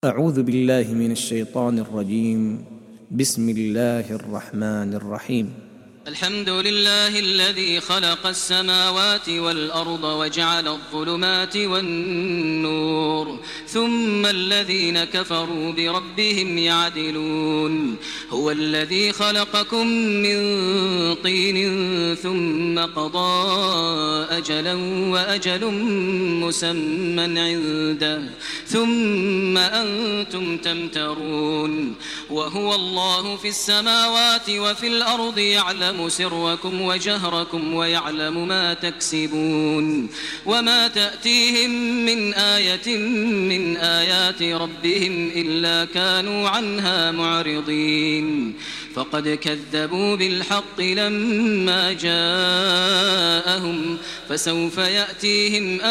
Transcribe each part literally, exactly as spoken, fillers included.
أعوذ بالله من الشيطان الرجيم. بسم الله الرحمن الرحيم. الحمد لله الذي خلق السماوات والأرض وجعل الظلمات والنور ثم الذين كفروا بربهم يعدلون. هو الذي خلقكم من طين ثم قضى أجلا وأجل مسمى عنده ثم أنتم تمترون. وهو الله في السماوات وفي الأرض يعلم سركم وجهركم ويعلم ما تكسبون. وما تأتيهم من آية من آيات ربهم إلا كانوا عنها معرضين. فقد كذبوا بالحق لما جاءهم فسوف يأتيهم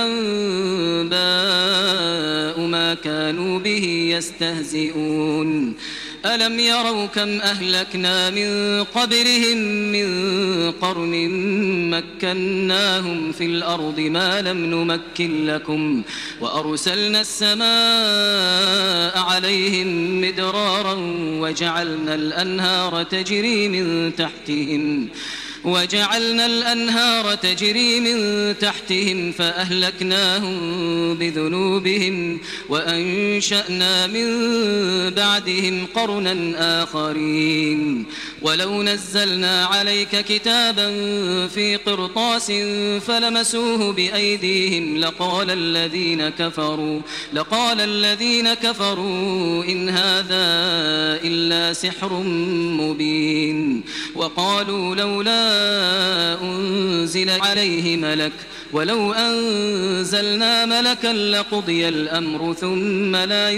أنباء ما كانوا به يستهزئون. ألم يروا كم أهلكنا من قبلهم من قرن مكناهم في الأرض ما لم نمكن لكم وأرسلنا السماء عليهم مدرارا وجعلنا الأنهار تجري من تحتهم وجعلنا الأنهار تجري من تحتهم فأهلكناهم بذنوبهم وأنشأنا من بعدهم قرنا آخرين. ولو نزلنا عليك كتابا في قرطاس فلمسوه بأيديهم لقال الذين كفروا لقال الذين كفروا إن هذا إلا سحر مبين. وقالوا لولا أنزل عليه ملك ولو أنزلنا ملكا لقضي الأمر ثم لا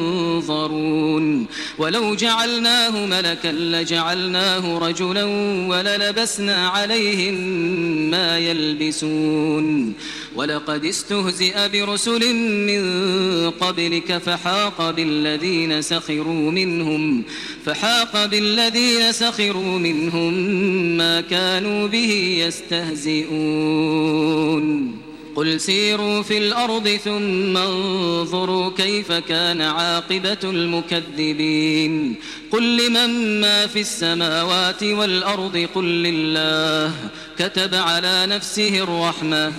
ينظرون. ولو جعلناه ملكا لجعلناه رجلا وللبسنا عليهم ما يلبسون. ولقد استهزئ برسل من قبلك فحاق بالذين سخروا منهم فحاق بالذين سخروا منهم ما كانوا به يستهزئون. قل سيروا في الأرض ثم انظروا كيف كان عاقبة المكذبين. قل لمن ما في السماوات والأرض قل لله كتب على نفسه الرحمة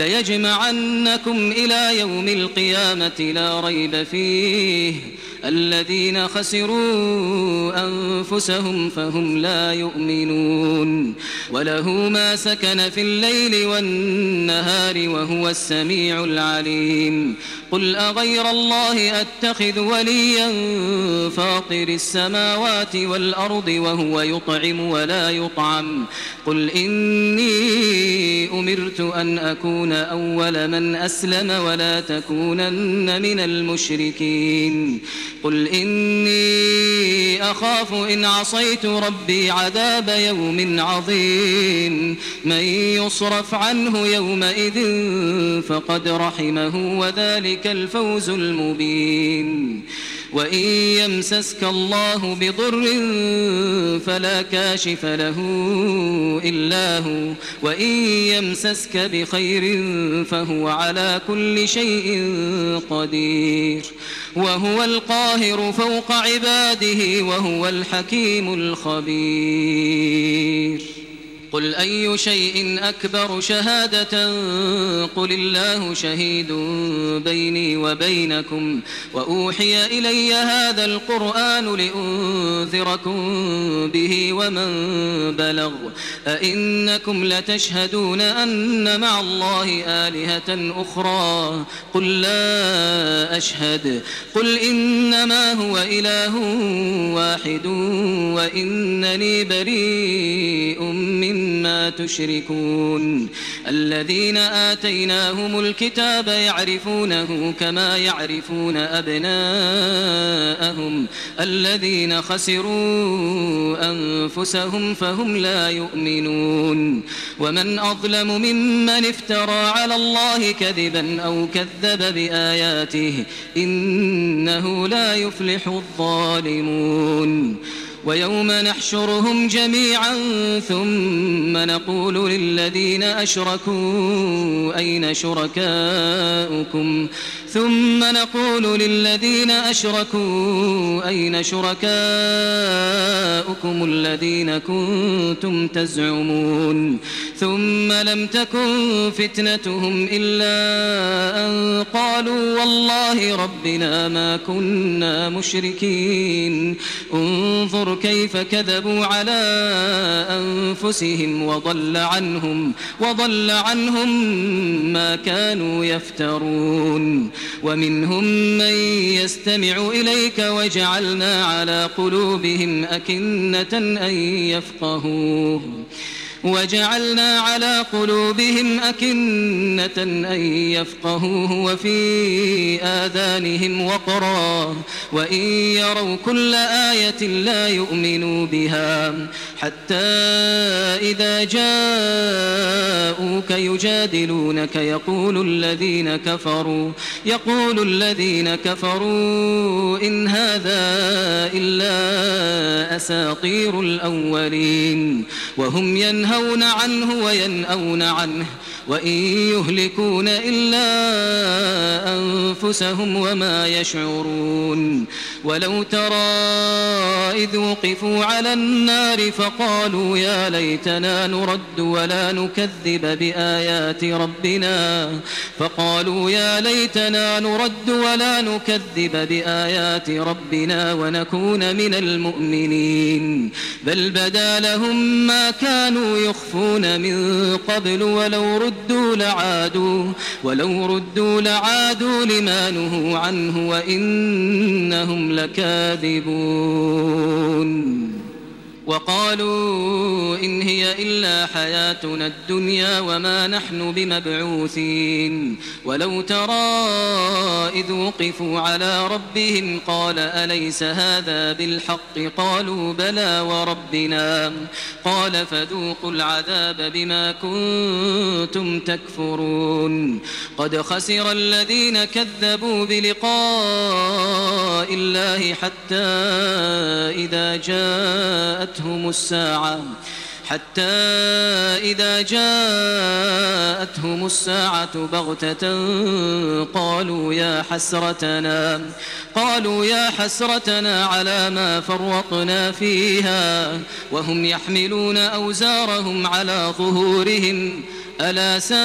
ليجمعنكم إلى يوم القيامة لا ريب فيه الذين خسروا أنفسهم فهم لا يؤمنون. وله ما سكن في الليل والنهار وهو السميع العليم. قل أغير الله أتخذ وليا فاطر السماوات والأرض وهو يطعم ولا يطعم قل إني أمرت أن أكون أول من أسلم ولا تكونن من المشركين. قل إني أخاف إن عصيت ربي عذاب يوم عظيم. من يصرف عنه يومئذ فقد رحمه وذلك الفوز المبين. وإن يمسسك الله بضر فلا كاشف له إلا هو وإن يمسسك بخير فهو على كل شيء قدير. وهو القاهر فوق عباده وهو الحكيم الخبير. قل أي شيء أكبر شهادة قل الله شهيد بيني وبينكم وأوحي إلي هذا القرآن لأنذركم به ومن بلغ أئنكم لتشهدون أن مع الله آلهة أخرى قل لا أشهد قل إنما هو إله واحد وإنني بريء من ما تشركون. الذين آتيناهم الكتاب يعرفونه كما يعرفون أبناءهم الذين خسروا أنفسهم فهم لا يؤمنون. ومن أظلم ممن افترى على الله كذبا أو كذب بآياته إنه لا يفلح الظالمون. ويوم نحشرهم جميعا ثم نقول للذين أشركوا أين شركاؤكم ثم نقول للذين أشركوا أين شركاؤكم الذين كنتم تزعمون ثم لم تكن فتنتهم إلا أن قالوا والله ربنا ما كنا مشركين انظر كيف كذبوا على أنفسهم وضل عنهم وضل عنهم ما كانوا يفترون ومنهم من يستمع إليك وجعلنا على قلوبهم أكنة أن يفقهوه وجعلنا على قلوبهم أكنة أن يفقهوه وفي آذانهم وقرا وإن يروا كل آية لا يؤمنوا بها حتى إذا جاءوك يجادلونك يقول الذين كفروا يقول الذين كفروا إن هذا إلا أساطير الأولين وهم ينهون ينهون عنه وينأون عنه وإن يهلكون إلا أنفسهم وما يشعرون ولو ترى إذ وقفوا على النار فقالوا يا ليتنا نرد ولا نكذب بآيات ربنا فقالوا يا ليتنا نرد ولا نكذب بآيات ربنا ونكون من المؤمنين بل بدا لهم ما كانوا يخفون من قبل ولو ردوا لعادوا ولو ردوا لعادوا لما نهوا عنه وإنهم لكاذبون وقالوا إن هي إلا حياتنا الدنيا وما نحن بمبعوثين ولو ترى إذ وقفوا على ربهم قال أليس هذا بالحق قالوا بلى وربنا قال فذوقوا العذاب بما كنتم تكفرون قد خسر الذين كذبوا بلقاء الله حتى إذا جاءت جاءتهم الساعة حتى إذا جاءتهم الساعة بغتة قالوا يا حسرتنا قالوا يا حسرتنا على ما فرطنا فيها وهم يحملون أوزارهم على ظهورهم ألا ساء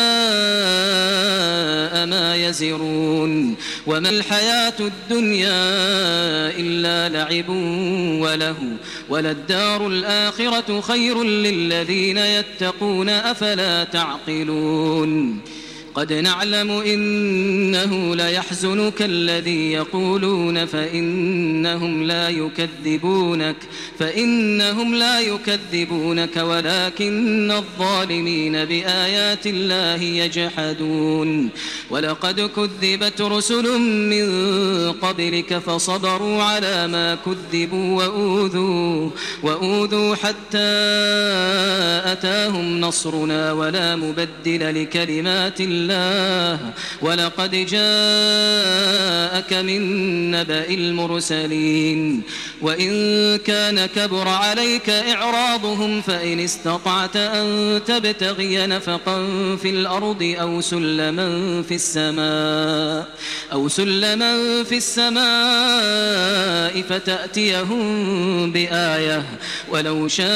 ما يزرون وما الحياة الدنيا إلا لعب وله وللدار الآخرة خير للذين يتقون أفلا تعقلون قد نعلم إنه ليحزنك الذي يقولون فإنهم لا يكذبونك فإنهم لا يكذبونك ولكن الظالمين بآيات الله يجحدون ولقد كذبت رسل من قبلك فصبروا على ما كذبوا وأوذوا وأوذوا حتى أتاهم نصرنا ولا مبدل لكلمات الله الله ولقد جاءك من نبأ المرسلين وإن كان كبر عليك إعراضهم فإن استطعت أن تبتغي نفقا في الأرض أو سلما في السماء أو سلما في السماء فتأتيهم بآية ولو شاء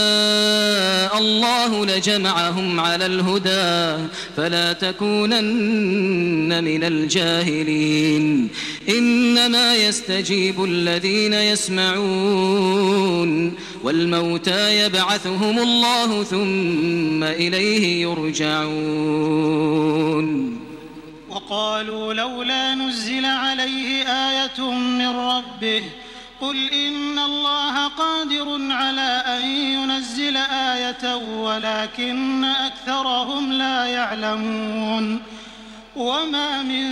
الله لجمعهم على الهدى فلا تكونن من الجاهلين إنما يستجيب الذين يسمعون والموتى يبعثهم الله ثم إليه يرجعون وقالوا لولا نزل عليه آية من ربه قل إن الله قادر على أن ينزل آية ولكن أكثرهم لا يعلمون وما من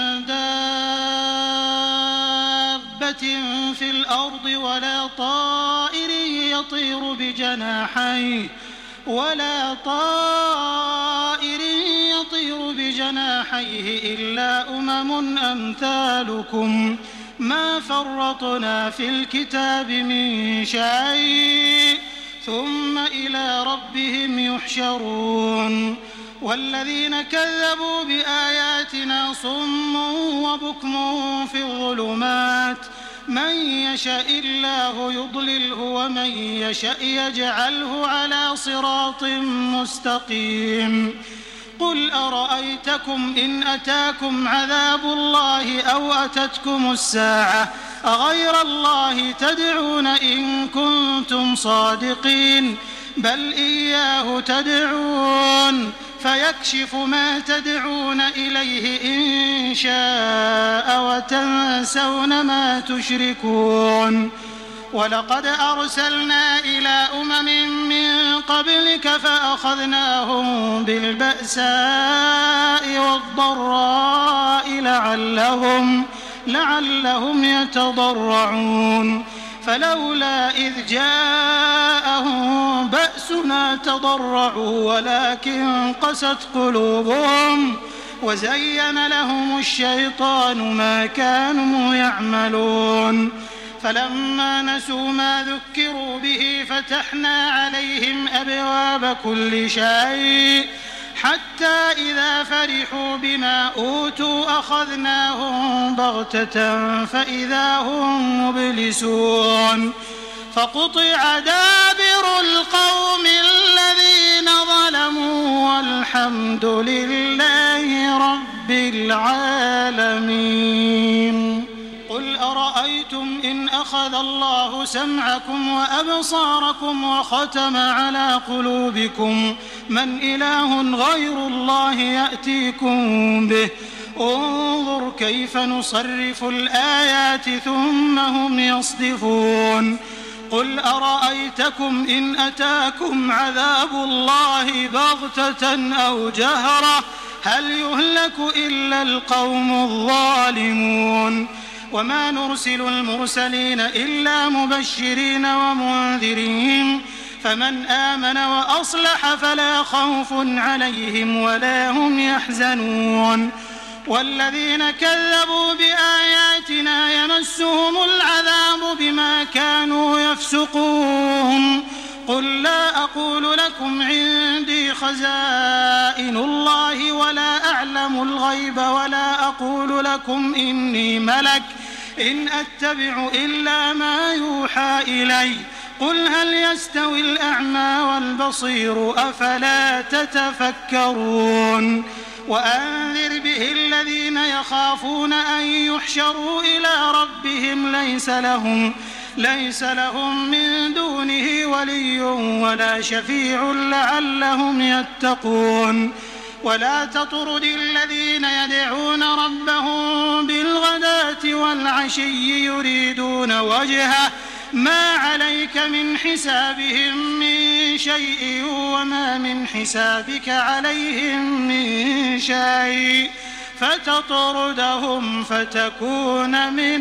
دابة في الأرض ولا طائر يطير بجناحيه ولا طائر يطير بجناحيه إلا أمم أمثالكم ما فرطنا في الكتاب من شيء ثم إلى ربهم يحشرون والذين كذبوا بآياتنا صم وبكم في الظلمات من يشاء الله يضلله ومن يشاء يجعله على صراط مستقيم قل أرأيتكم إن أتاكم عذاب الله أو أتتكم الساعة أغير الله تدعون إن كنتم صادقين بل إياه تدعون فيكشف ما تدعون إليه إن شاء وتنسون ما تشركون ولقد أرسلنا إلى أمم من قبلك فأخذناهم بالبأساء والضراء لعلهم, لعلهم يتضرعون فلولا إذ جاءهم بأسنا تضرعوا ولكن قست قلوبهم وزين لهم الشيطان ما كانوا يعملون فلما نسوا ما ذكروا به فتحنا عليهم أبواب كل شيء حتى إذا فرحوا بما أوتوا أخذناهم بغتة فإذا هم مبلسون فقطع دابر القوم الذين ظلموا والحمد لله رب العالمين قل أرأيتم إن أخذ الله سمعكم وأبصاركم وختم على قلوبكم من إله غير الله يأتيكم به انظر كيف نصرف الآيات ثم هم يصدفون قل أرأيتكم إن أتاكم عذاب الله بغتة أو جهرة هل يهلك إلا القوم الظالمون وما نرسل المرسلين إلا مبشرين ومنذرين فمن آمن وأصلح فلا خوف عليهم ولا هم يحزنون والذين كذبوا بآياتنا يمسهم العذاب بما كانوا يفسقون قل لا أقول لكم عندي خزائن الله ولا أعلم الغيب ولا أقول لكم إني ملك إن أتبع إلا ما يوحى إلي قل هل يستوي الأعمى والبصير أفلا تتفكرون وأنذر به الذين يخافون أن يحشروا إلى ربهم ليس لهم ليس لهم من دونه ولي ولا شفيع لعلهم يتقون ولا تطرد الذين يدعون ربهم بالغداة والعشي يريدون وجهه ما عليك من حسابهم من شيء وما من حسابك عليهم من شيء فتطردهم فتكون من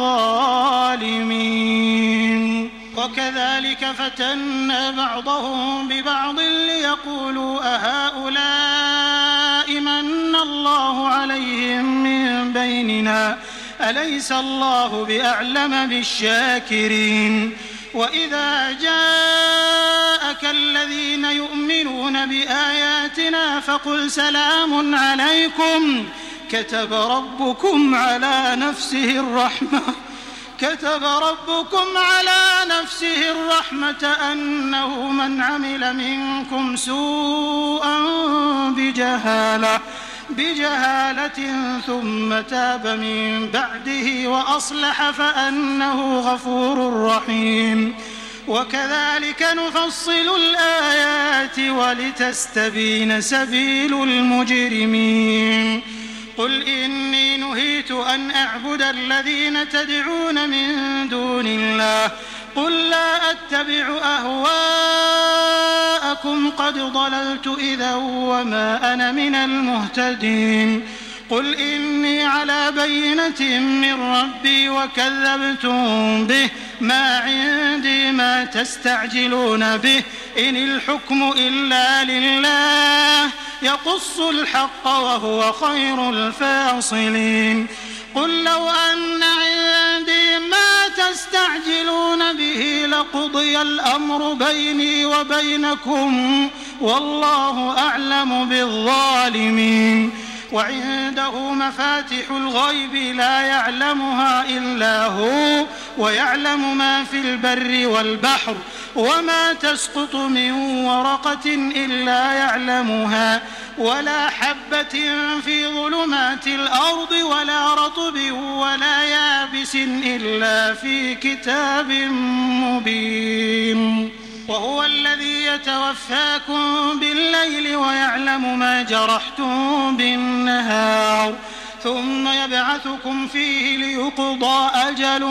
الظالمين وكذلك فتنا بعضهم ببعض ليقولوا أهؤلاء من الله عليهم من بيننا أليس الله بأعلم بالشاكرين وإذا جاءك الذين يؤمنون بآياتنا فقل سلام عليكم كتب ربكم على نفسه الرحمة كتب ربكم على نفسه الرحمة أنه من عمل منكم سوءا بجهالة بجهالة ثم تاب من بعده وأصلح فأنه غفور رحيم وكذلك نفصل الآيات ولتستبين سبيل المجرمين قل إني نهيت أن أعبد الذين تدعون من دون الله قل لا أتبع أهواءكم قد ضللت إذا وما أنا من المهتدين قل إني على بينة من ربي وكذبتم به ما عندي ما تستعجلون به إن الحكم إلا لله يقص الحق وهو خير الفاصلين قل لو أن عندي ما تستعجلون به لقضي الأمر بيني وبينكم والله أعلم بالظالمين. وعنده مفاتح الغيب لا يعلمها إلا هو ويعلم ما في البر والبحر وما تسقط من ورقة إلا يعلمها ولا حبة في ظلمات الأرض ولا رطب ولا يابس إلا في كتاب مبين. وهو الذي يتوفاكم بالليل ويعلم ما جرحتم بالنهار ثم يبعثكم فيه ليقضى أجل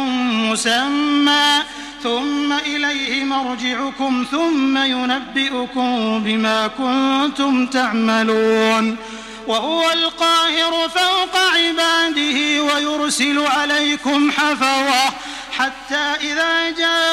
مسمى ثم إليه مرجعكم ثم ينبئكم بما كنتم تعملون. وهو القاهر فوق عباده ويرسل عليكم حفظة حتى إذا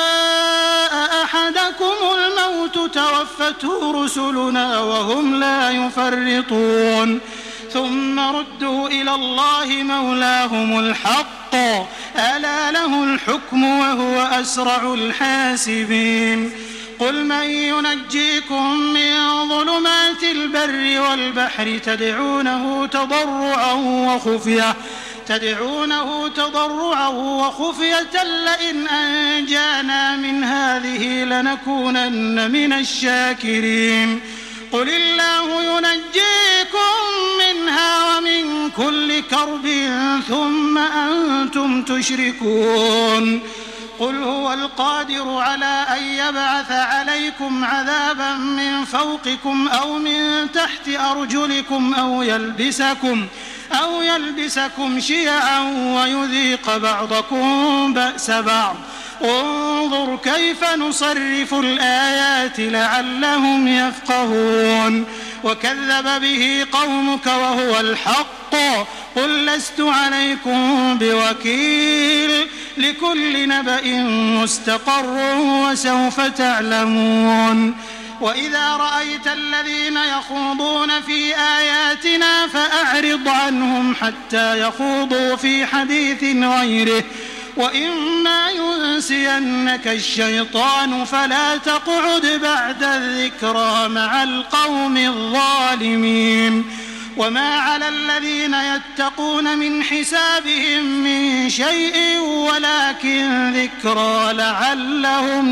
جاء أحدكم الموت توفته رسلنا وهم لا يفرطون ثم ردوا إلى الله مولاهم الحق ألا له الحكم وهو أسرع الحاسبين. قل من ينجيكم من ظلمات البر والبحر تدعونه تضرعا وخفية تدعونه تضرعا وخفية لئن أنجانا من هذه لنكونن من الشاكرين. قل الله ينجيكم منها ومن كل كرب ثم أنتم تشركون. قل هو القادر على أن يبعث عليكم عذابا من فوقكم أو من تحت أرجلكم أو يلبسكم أو يلبسكم شيعا ويذيق بعضكم بأس بعض. انظر كيف نصرف الآيات لعلهم يفقهون. وكذب به قومك وهو الحق قل لست عليكم بوكيل لكل نبأ مستقر وسوف تعلمون. وإذا رأيت الذين يخوضون في آياتنا فأعرض عنهم حتى يخوضوا في حديث غيره وإما ينسينك الشيطان فلا تقعد بعد الذكرى مع القوم الظالمين. وما على الذين يتقون من حسابهم من شيء ولكن ذكرى لعلهم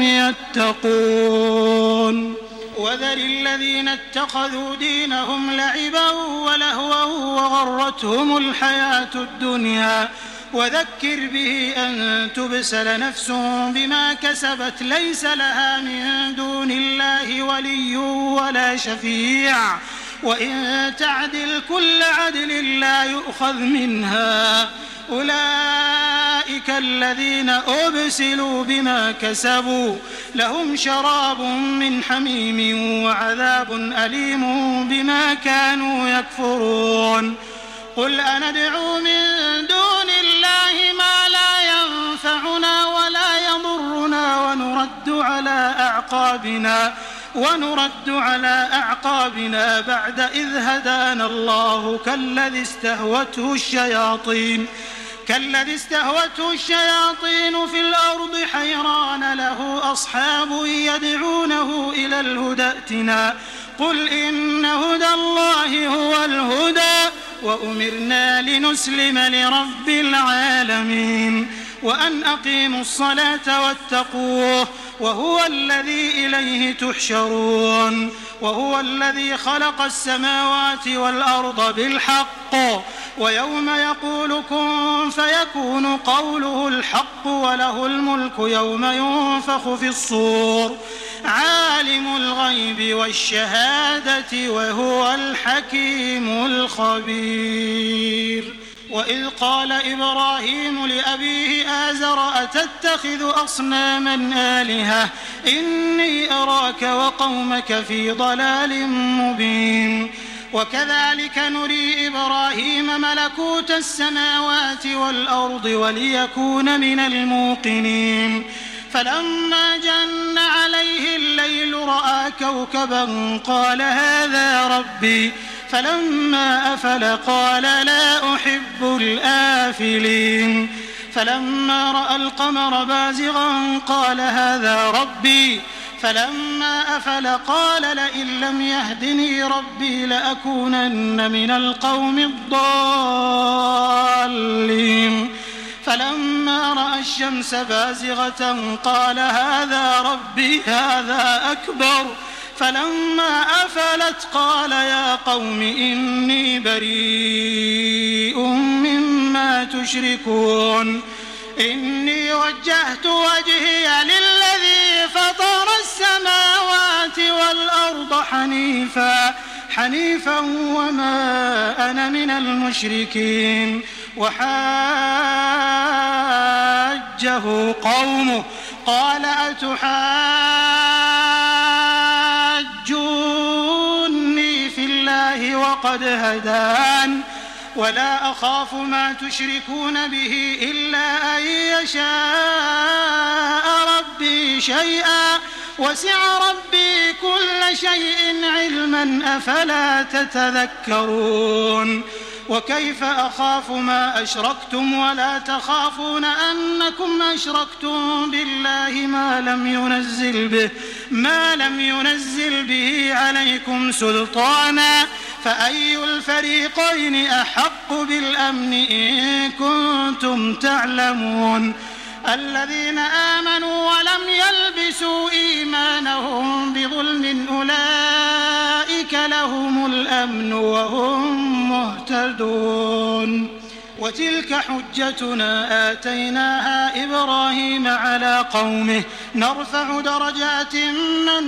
يتقون. وذر الذين اتخذوا دينهم لعبا ولهوا وغرتهم الحياة الدنيا وذكر به أن تبسل نفس بما كسبت ليس لها من دون الله ولي ولا شفيع وإن تعدل كل عدل لا يؤخذ منها. أولئك الذين أبسلوا بما كسبوا لهم شراب من حميم وعذاب أليم بما كانوا يكفرون. قل أندعو من دون الله ما لا ينفعنا ولا يضرنا ونرد على أعقابنا ونرد على أعقابنا بعد إذ هدانا الله كالذي استهوته الشياطين كالذي استهوته الشياطين في الأرض حيران له أصحاب يدعونه إلى الهدى ائتنا قل إن هدى الله هو الهدى وأمرنا لنسلم لرب العالمين وأن أقيموا الصلاة واتقوه وهو الذي إليه تحشرون. وهو الذي خلق السماوات والأرض بالحق ويوم يقول كن فيكون قوله الحق وله الملك يوم ينفخ في الصور عالم الغيب والشهادة وهو الحكيم الخبير. وإذ قال إبراهيم لأبيه آزر أتتخذ أصناما آلهة إني أراك وقومك في ضلال مبين. وكذلك نري إبراهيم ملكوت السماوات والأرض وليكون من الموقنين. فلما جن عليه الليل رأى كوكبا قال هذا ربي فلما أفل قال لا أحب الآفلين. فلما رأى القمر بازغا قال هذا ربي فلما أفل قال لئن لم يهدني ربي لأكونن من القوم الضالين فلما رأى الشمس بازغة قال هذا ربي هذا أكبر فلما أفلت قال يا قوم إني بريء مما تشركون إني وجهت وجهي للذي فطر السماوات والأرض حنيفا حنيفا وما أنا من المشركين وحاجه قومه قال أتحاجوني في الله وقد هدان ولا أخاف ما تشركون به إلا أن يشاء ربي شيئا وسع ربي كل شيء علما أفلا تتذكرون وكيف أخاف ما أشركتم ولا تخافون أنكم أشركتم بالله ما لم ينزل به ما لم ينزل به عليكم سلطانا فأي الفريقين أحق بالأمن إن كنتم تعلمون الذين آمنوا ولم يلبسوا إيمانهم بظلم أولئك لهم الأمن وهم مهتدون وتلك حجتنا آتيناها إبراهيم على قومه نرفع درجات من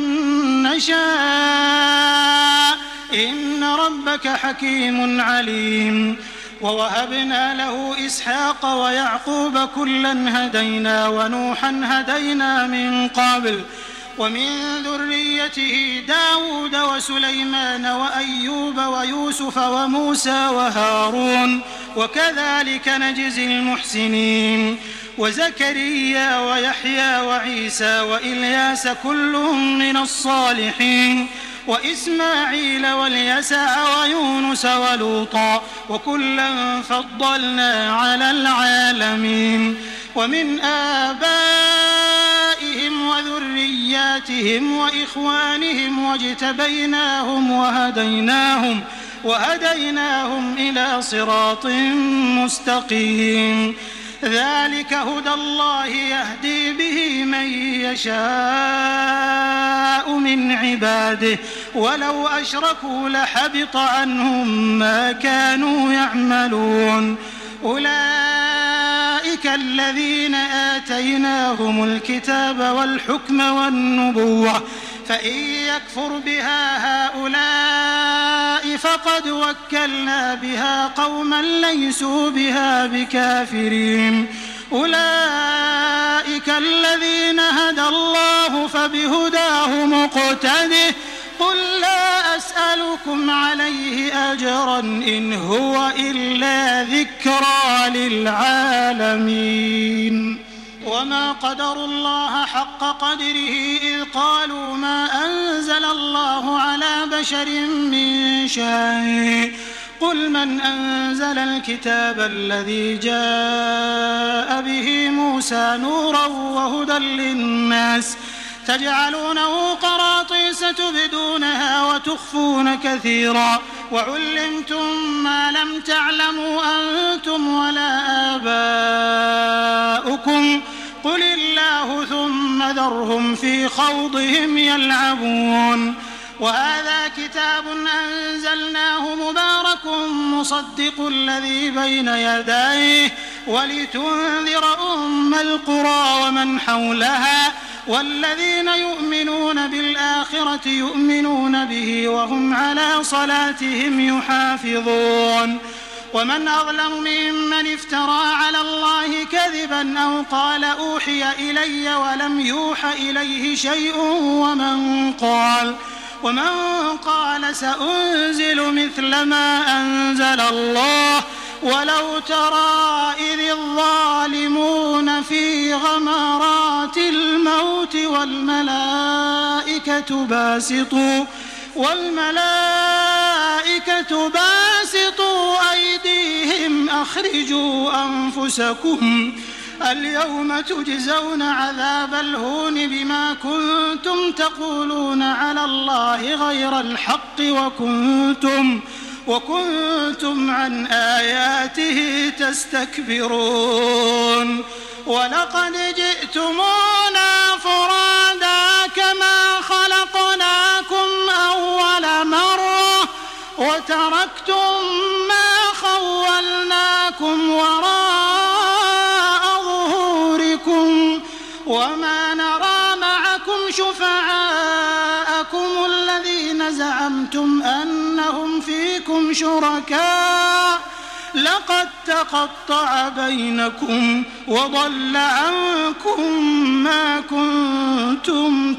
نشاء إن ربك حكيم عليم ووهبنا له إسحاق ويعقوب كلا هدينا ونوحا هدينا من قبل ومن ذريته داود وسليمان وأيوب ويوسف وموسى وهارون وكذلك نجزي المحسنين وزكريا ويحيى وعيسى وإلياس كل من الصالحين وإسماعيل واليسع ويونس ولوطا وكلا فضلنا على العالمين ومن آبائهم وذرياتهم وإخوانهم واجتبيناهم وهديناهم وهديناهم إلى صراط مستقيم ذلك هدى الله يهدي به من يشاء من عباده ولو أشركوا لحبط عنهم ما كانوا يعملون أولئك الذين آتيناهم الكتاب والحكم والنبوة فإن يكفر بها هؤلاء فقد وكلنا بها قوما ليسوا بها بكافرين أولئك الذين هدى الله فبهداه مقتده قل لا أسألكم عليه أجرا إن هو إلا ذكرى للعالمين وما قدروا الله حق قدره إذ قالوا ما أنزل الله على بشر من شيء قل من أنزل الكتاب الذي جاء به موسى نورا وهدى للناس تجعلونه قراطيس تبدونها وتخفون كثيرا وعلمتم ما لم تعلموا أنتم ولا آباؤكم قل الله ثم ذرهم في خوضهم يلعبون وهذا كتاب أنزلناه مبارك مصدق الذي بين يديه ولتنذر أم القرى ومن حولها والذين يؤمنون بالآخرة يؤمنون به وهم على صلاتهم يحافظون ومن أظلم ممن افترى على الله كذبا أو قال أوحي إلي ولم يوح إليه شيء ومن قال ومن قال سأنزل مثل ما أنزل الله ولو ترى إذ الظالمون في غمرات الموت والملائكة باسطوا والملائكة باسطوا أيديهم أخرجوا أنفسكم اليوم تجزون عذاب الهون بما كنتم تقولون على الله غير الحق وكنتم وكنتم عن آياته تستكبرون ولقد جئتمونا فرادا كما خلقناكم أول مرة وتركتم ما خولناكم وراء ظهوركم وما نرى معكم شفعاءكم الذين زعمتم أنهم فيكم شركاء لقد تقطع بينكم وضل عنكم ما كنتم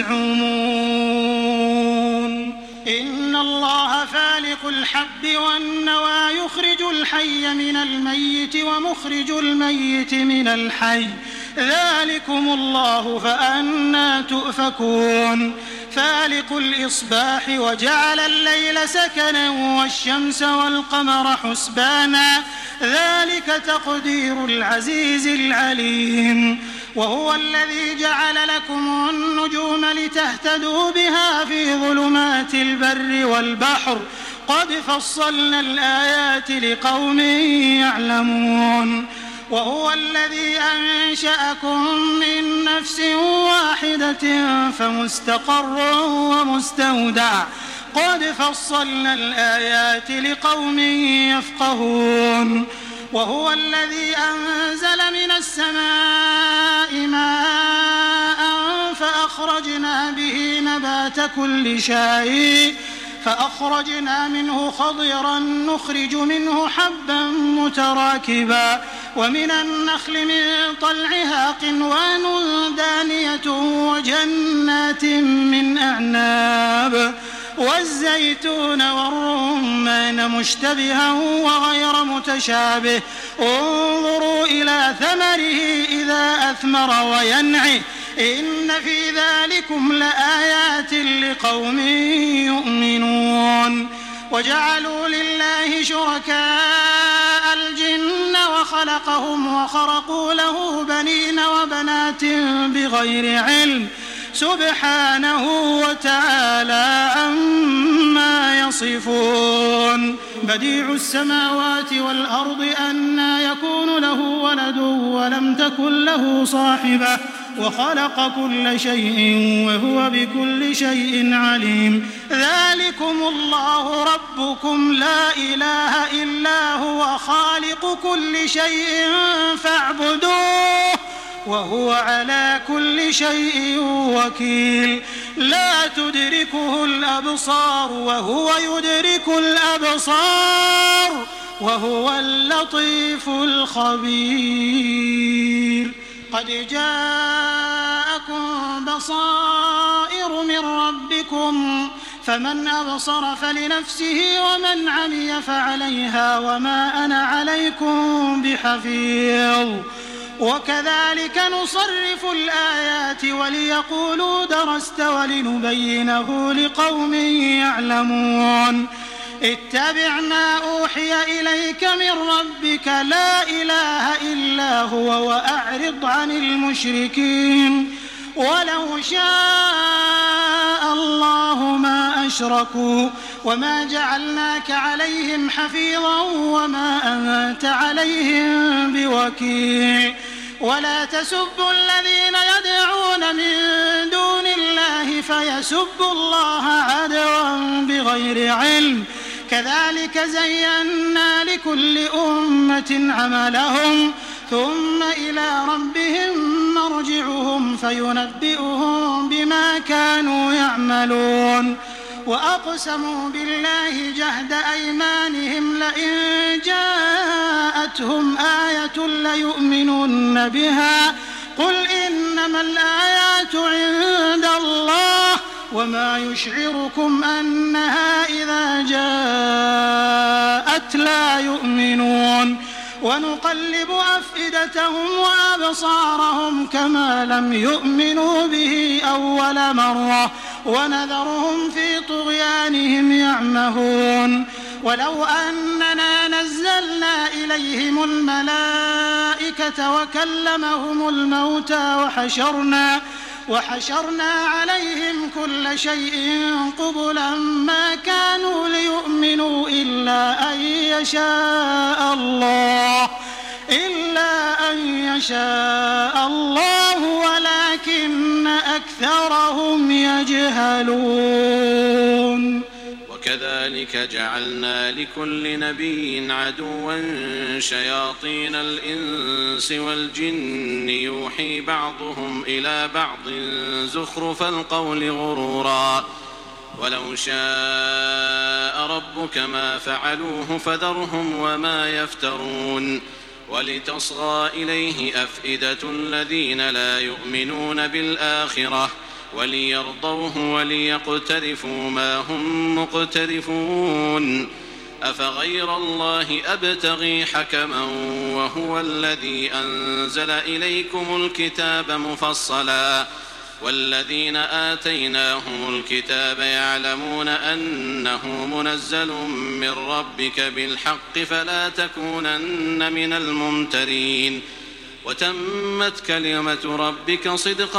تزعمون إن الله فالق الحب والنوى يخرج الحي من الميت ومخرج الميت من الحي ذلكم الله فأنى تؤفكون فالق الإصباح وجعل الليل سكنا والشمس والقمر حسبانا ذلك تقدير العزيز العليم وهو الذي جعل لكم النجوم لتهتدوا بها في ظلمات البر والبحر قد فصلنا الآيات لقوم يعلمون وهو الذي أنشأكم من نفس واحدة فمستقر ومستودع قد فصلنا الآيات لقوم يفقهون وهو الذي أنزل من السماء ماء فأخرجنا به نبات كل شيء فأخرجنا منه خضرا نخرج منه حبا متراكبا ومن النخل من طلعها قنوان دانية وجنات من أعناب والزيتون والرمان مشتبها وغير متشابه انظروا إلى ثمره إذا أثمر وينعه إن في ذلكم لآيات لقوم يؤمنون وجعلوا لله شركاء الجن وخلقهم وخرقوا له بنين وبنات بغير علم سبحانه وتعالى عما يصفون بديع السماوات والأرض أنى يكون له ولد ولم تكن له صاحبة وخلق كل شيء وهو بكل شيء عليم ذلكم الله ربكم لا إله إلا هو خالق كل شيء فاعبدوه وهو على كل شيء وكيل لا تدركه الأبصار وهو يدرك الأبصار وهو اللطيف الخبير قد جاءكم بصائر من ربكم فمن أبصر فلنفسه ومن عمي فعليها وما أنا عليكم بحفيظ وكذلك نصرف الآيات وليقولوا درست ولنبينه لقوم يعلمون اتبع ما أوحي إليك من ربك لا إله إلا هو وأعرض عن المشركين ولو شاء الله ما أشركوا وما جعلناك عليهم حفيظا وما أنت عليهم بوكيل ولا تسبوا الذين يدعون من دون الله فيسبوا الله عدوا بغير علم كذلك زينا لكل أمة عملهم ثم إلى ربهم مرجعهم فينبئهم بما كانوا يعملون وأقسموا بالله جهد أيمانهم لئن جاءتهم آية ليؤمنن بها قل إنما الآيات عند الله وما يشعركم أنها إذا جاءت لا يؤمنون ونقلب أفئدتهم وأبصارهم كما لم يؤمنوا به أول مرة ونذرهم في طغيانهم يعمهون ولو أننا نزلنا إليهم الملائكة وكلمهم الموتى وحشرنا وحشرنا عليهم كل شيء قبلا ما كانوا ليؤمنوا إلا أن يشاء الله إلا أن يشاء الله ولكن أكثرهم يجهلون. وكذلك جعلنا لكل نبي عدوا شياطين الإنس والجن يوحي بعضهم إلى بعض زخرف القول غرورا ولو شاء ربك ما فعلوه فذرهم وما يفترون ولتصغى إليه أفئدة الذين لا يؤمنون بالآخرة وليرضوه وليقترفوا ما هم مقترفون أفغير الله أبتغي حكما وهو الذي أنزل إليكم الكتاب مفصلا والذين آتيناهم الكتاب يعلمون أنه منزل من ربك بالحق فلا تكونن من الممترين وتمت كلمة ربك صدقا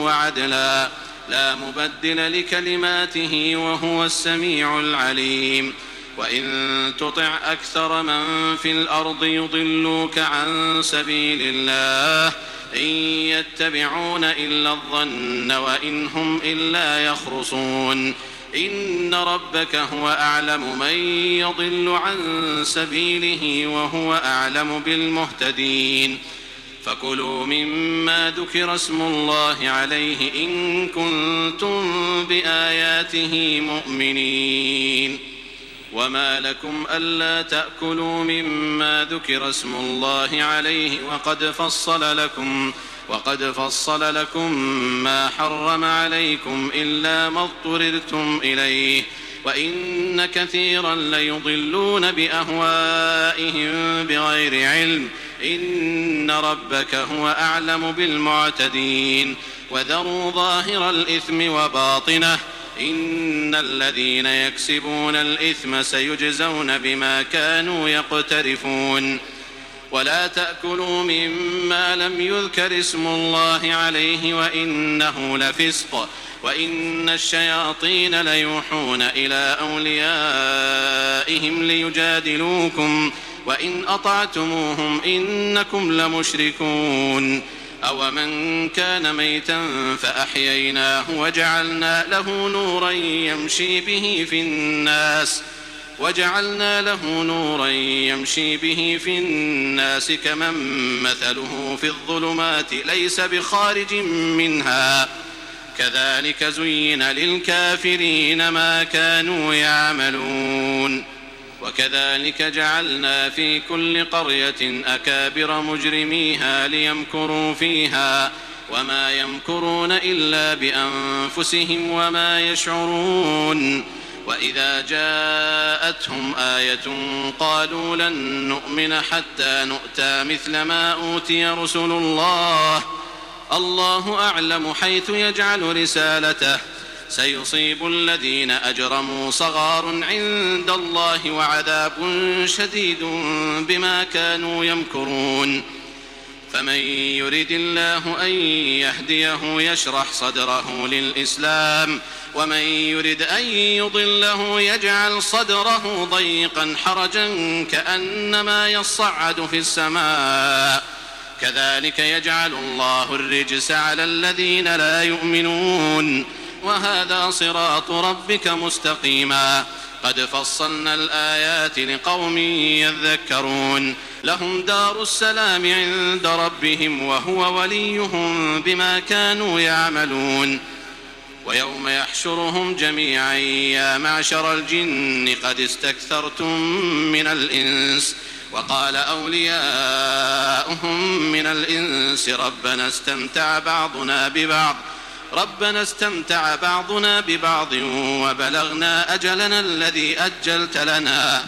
وعدلا لا مبدل لكلماته وهو السميع العليم وإن تطع أكثر من في الأرض يضلوك عن سبيل الله إن يتبعون إلا الظن وإن هم إلا يخرصون إن ربك هو أعلم من يضل عن سبيله وهو أعلم بالمهتدين فكلوا مما ذكر اسم الله عليه إن كنتم بآياته مؤمنين وما لكم ألا تأكلوا مما ذكر اسم الله عليه وقد فصل لكم وقد فصل لكم ما حرم عليكم إلا ما اضطررتم إليه وإن كثيرا ليضلون بأهوائهم بغير علم إن ربك هو أعلم بالمعتدين وذروا ظاهر الإثم وباطنه إن الذين يكسبون الإثم سيجزون بما كانوا يقترفون ولا تأكلوا مما لم يذكر اسم الله عليه وإنه لفسق وإن الشياطين ليوحون إلى أوليائهم ليجادلوكم وإن أطعتموهم إنكم لمشركون أومن كان ميتا فأحييناه وجعلنا له نورا يمشي به في الناس وجعلنا له نورا يمشي به في الناس كمن مثله في الظلمات ليس بخارج منها كذلك زين للكافرين ما كانوا يعملون وكذلك جعلنا في كل قرية أكابر مجرميها ليمكروا فيها وما يمكرون إلا بأنفسهم وما يشعرون وإذا جاءتهم آية قالوا لن نؤمن حتى نؤتى مثل ما أوتي رسل الله الله أعلم حيث يجعل رسالته سيصيب الذين أجرموا صغار عند الله وعذاب شديد بما كانوا يمكرون فمن يرد الله أن يهديه يشرح صدره للإسلام ومن يرد أن يضله يجعل صدره ضيقا حرجا كأنما يصعد في السماء كذلك يجعل الله الرجس على الذين لا يؤمنون وهذا صراط ربك مستقيما قد فصلنا الآيات لقوم يذكرون لهم دار السلام عند ربهم وهو وليهم بما كانوا يعملون ويوم يحشرهم جميعا يا معشر الجن قد استكثرتم من الإنس وقال أولياؤهم من الإنس ربنا استمتع بعضنا ببعض ربنا استمتع بعضنا ببعض وبلغنا أجلنا الذي أجلت لنا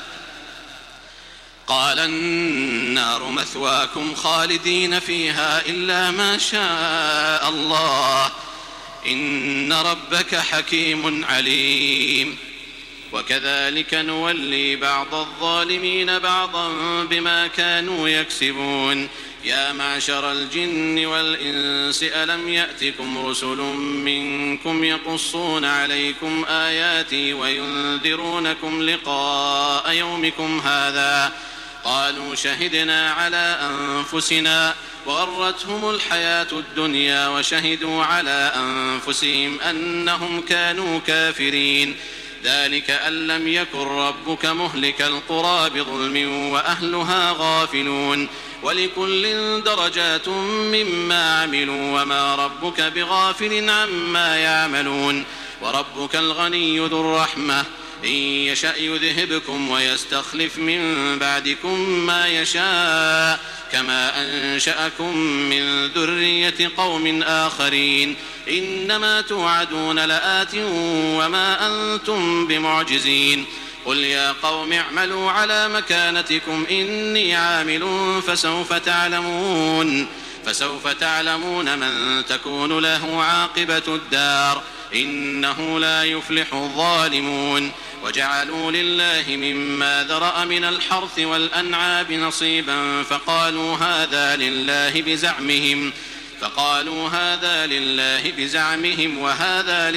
قال النار مثواكم خالدين فيها إلا ما شاء الله إن ربك حكيم عليم وكذلك نولي بعض الظالمين بعضا بما كانوا يكسبون يا معشر الجن والإنس ألم يأتكم رسل منكم يقصون عليكم آياتي وينذرونكم لقاء يومكم هذا قالوا شهدنا على أنفسنا وغرتهم الحياة الدنيا وشهدوا على أنفسهم أنهم كانوا كافرين ذلك أن لم يكن ربك مهلك القرى بظلم وأهلها غافلون ولكل درجات مما عملوا وما ربك بغافل عما يعملون وربك الغني ذو الرحمة إن يشأ يذهبكم ويستخلف من بعدكم ما يشاء كما أنشأكم من ذرية قوم آخرين إنما توعدون لآت وما أنتم بمعجزين قل يا قوم اعملوا على مكانتكم إني عامل فسوف تعلمون فسوف تعلمون من تكون له عاقبة الدار إنه لا يفلح الظالمون وجعلوا لله مما ذرأ من الحرث والأنعام نصيبا فقالوا هذا لله بزعمهم فقالوا هذا لله بزعمهم وهذا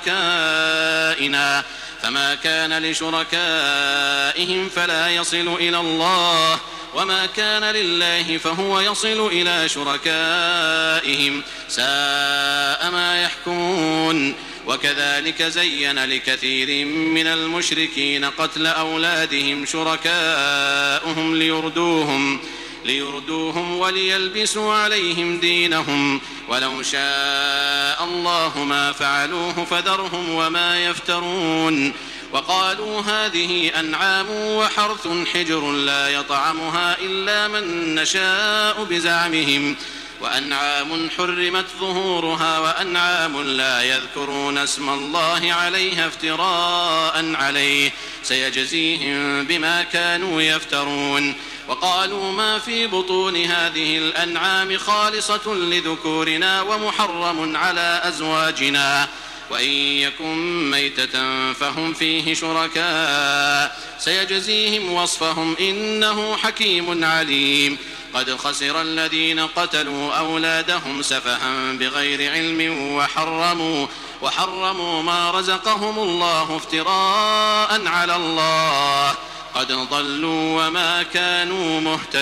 لشركائنا فما كان لشركائهم فلا يصل إلى الله وما كان لله فهو يصل إلى شركائهم ساء ما يحكمون وكذلك زين لكثير من المشركين قتل أولادهم شركاؤهم ليردوهم ليردوهم وليلبسوا عليهم دينهم ولو شاء الله ما فعلوه فذرهم وما يفترون وقالوا هذه أنعام وحرث حجر لا يطعمها إلا من نشاء بزعمهم وأنعام حرمت ظهورها وأنعام لا يذكرون اسم الله عليها افتراء عليه سيجزيهم بما كانوا يفترون وقالوا ما في بطون هذه الأنعام خالصة لذكورنا ومحرم على أزواجنا وإن يكن ميتة فهم فيه شركاء سيجزيهم وصفهم إنه حكيم عليم قد خسر الذين قتلوا أولادهم سفها بغير علم وحرموا, وحرموا ما رزقهم الله افتراء على الله قد ضلوا وما كانوا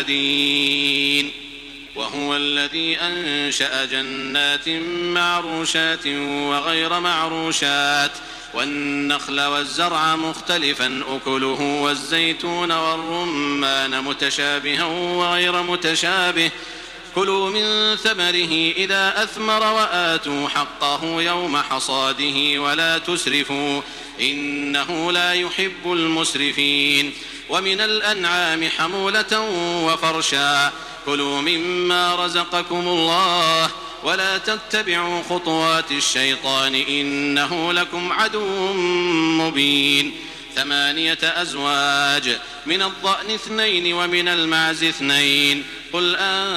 مهتدين وهو الذي أنشأ جنات معروشات وغير معروشات والنخل والزرع مختلفا أكله والزيتون والرمان متشابها وغير متشابه كلوا من ثمره إذا أثمر وآتوا حقه يوم حصاده ولا تسرفوا إنه لا يحب المسرفين ومن الأنعام حمولة وفرشا كلوا مما رزقكم الله ولا تتبعوا خطوات الشيطان إنه لكم عدو مبين ثمانية أزواج من الضأن اثنين ومن المعز اثنين قل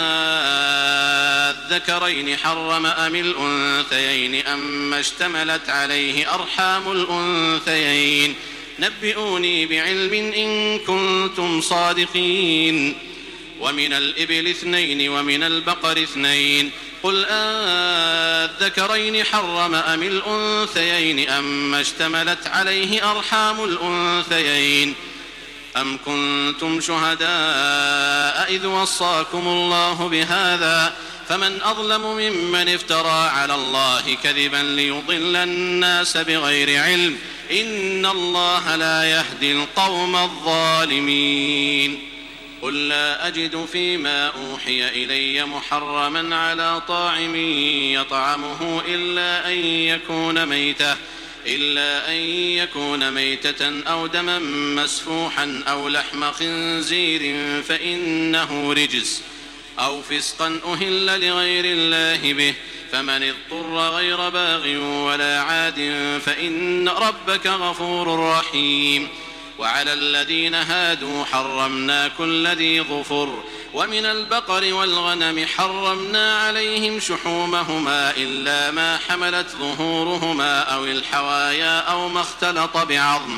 أذكرين حرم أم الأنثيين أم اشتملت عليه أرحام الأنثيين نبئوني بعلم إن كنتم صادقين ومن الإبل اثنين ومن البقر اثنين قل أذكرين حرم أم الأنثيين أم اشتملت عليه أرحام الأنثيين أم كنتم شهداء إذ وصاكم الله بهذا فمن أظلم ممن افترى على الله كذبا ليضل الناس بغير علم إن الله لا يهدي القوم الظالمين قل لا أجد فيما أوحي إلي محرما على طاعم يطعمه إلا أن يكون ميتة إلا أن يكون ميتة أو دما مسفوحا أو لحم خنزير فإنه رجس أو فسقا أهل لغير الله به فمن اضطر غير باغ ولا عاد فإن ربك غفور رحيم وعلى الذين هادوا حرمنا كل ذي ظفر ومن البقر والغنم حرمنا عليهم شحومهما إلا ما حملت ظهورهما أو الحوايا أو ما اختلط بعظم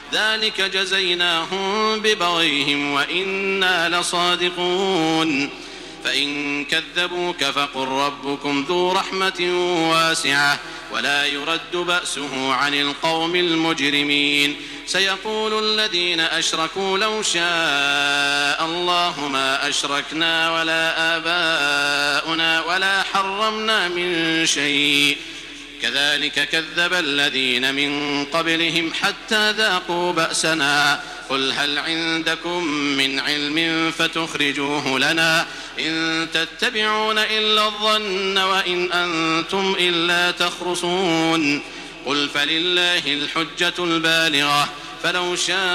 ذلك جزيناهم ببغيهم وإنا لصادقون فإن كذبوك فقل ربكم ذو رحمة واسعة ولا يرد بأسه عن القوم المجرمين سيقول الذين أشركوا لو شاء الله ما أشركنا ولا آباؤنا ولا حرمنا من شيء كذلك كذب الذين من قبلهم حتى ذاقوا بأسنا قل هل عندكم من علم فتخرجوه لنا إن تتبعون إلا الظن وإن أنتم إلا تخرصون قل فلله الحجة البالغة فلو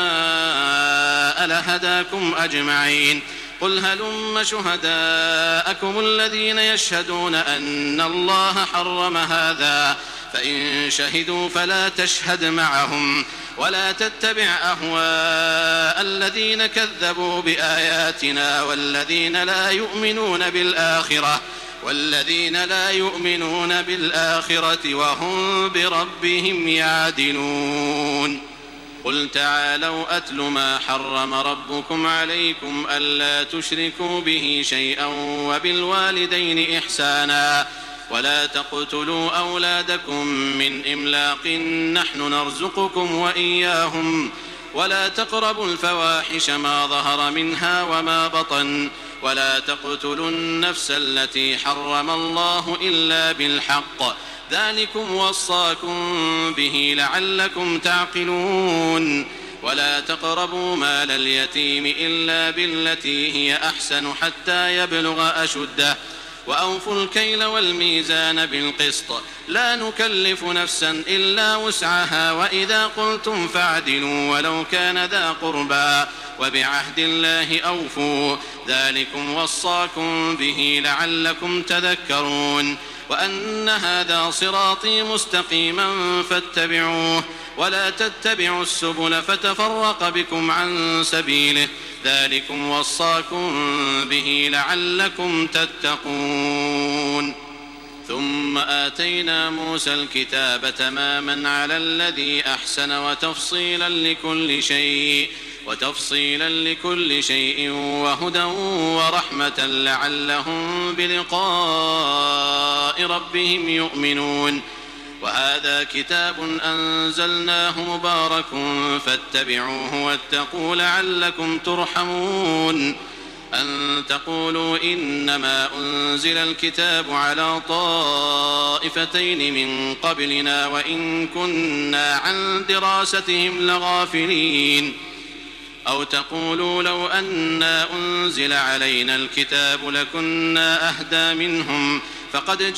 شاء لهداكم أجمعين قل هلم شهداءكم الذين يشهدون أن الله حرم هذا فإن شهدوا فلا تشهد معهم ولا تتبع أهواء الذين كذبوا بآياتنا والذين لا يؤمنون بالآخرة والذين لا يؤمنون بالآخرة وهم بربهم يعدلون قل تعالوا أتل ما حرم ربكم عليكم ألا تشركوا به شيئا وبالوالدين إحسانا ولا تقتلوا أولادكم من إملاق نحن نرزقكم وإياهم ولا تقربوا الفواحش ما ظهر منها وما بطن ولا تقتلوا النفس التي حرم الله إلا بالحق ذلكم وصاكم به لعلكم تعقلون ولا تقربوا مال اليتيم إلا بالتي هي أحسن حتى يبلغ أشده وأوفوا الكيل والميزان بالقسط لا نكلف نفسا إلا وسعها وإذا قلتم فاعدلوا ولو كان ذا قربى وبعهد الله أوفوا ذلكم وصاكم به لعلكم تذكرون وأن هذا صراطي مستقيما فاتبعوه ولا تتبعوا السبل فتفرق بكم عن سبيله ذلكم وصاكم به لعلكم تتقون ثم آتينا موسى الكتاب تماما على الذي أحسن وتفصيلا لكل شيء وتفصيلا لكل شيء وهدى ورحمة لعلهم بلقاء ربهم يؤمنون وهذا كتاب أنزلناه مبارك فاتبعوه واتقوا لعلكم ترحمون أن تقولوا إنما أنزل الكتاب على طائفتين من قبلنا وإن كنا عن دراستهم لغافلين أو تقولوا لو أنا أنزل علينا الكتاب لكنا أهدى منهم فقد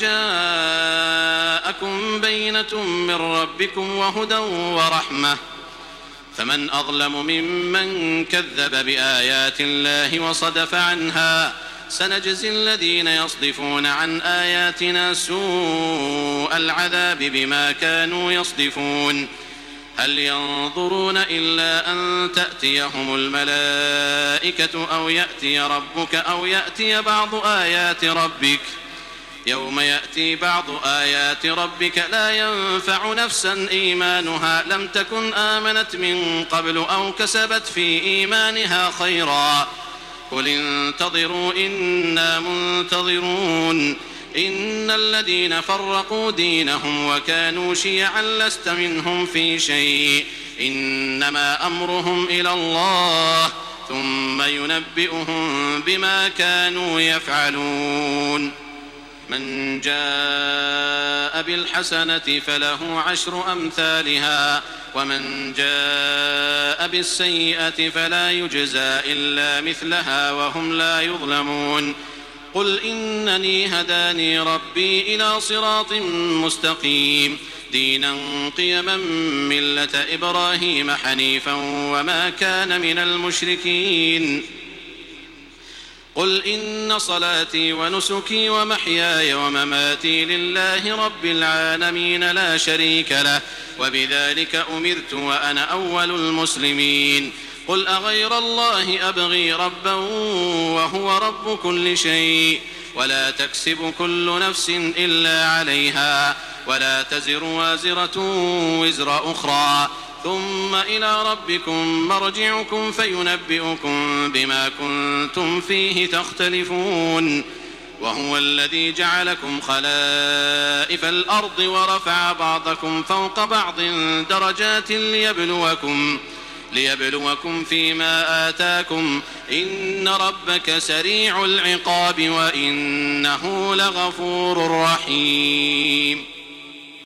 جاءكم بينة من ربكم وهدى ورحمة فمن أظلم ممن كذب بآيات الله وصدف عنها سنجزي الذين يصدفون عن آياتنا سوء العذاب بما كانوا يصدفون هل ينظرون إلا أن تأتيهم الملائكة أو يأتي ربك أو يأتي بعض آيات ربك يوم يأتي بعض آيات ربك لا ينفع نفسا إيمانها لم تكن آمنت من قبل أو كسبت في إيمانها خيرا قل انتظروا إنا منتظرون إن الذين فرقوا دينهم وكانوا شيعا لست منهم في شيء إنما أمرهم إلى الله ثم ينبئهم بما كانوا يفعلون من جاء بالحسنة فله عشر أمثالها ومن جاء بالسيئة فلا يجزى إلا مثلها وهم لا يظلمون قل إنني هداني ربي إلى صراط مستقيم دينا قيما ملة إبراهيم حنيفا وما كان من المشركين قل إن صلاتي ونسكي ومحياي ومماتي لله رب العالمين لا شريك له وبذلك أمرت وأنا أول المسلمين قل أغير الله أبغي ربا وهو رب كل شيء ولا تكسب كل نفس إلا عليها ولا تزر وازرة وزر أخرى ثم إلى ربكم مرجعكم فينبئكم بما كنتم فيه تختلفون وهو الذي جعلكم خلائف الأرض ورفع بعضكم فوق بعض درجات ليبلوكم ليبلوكم فيما آتاكم إن ربك سريع العقاب وإنه لغفور رحيم.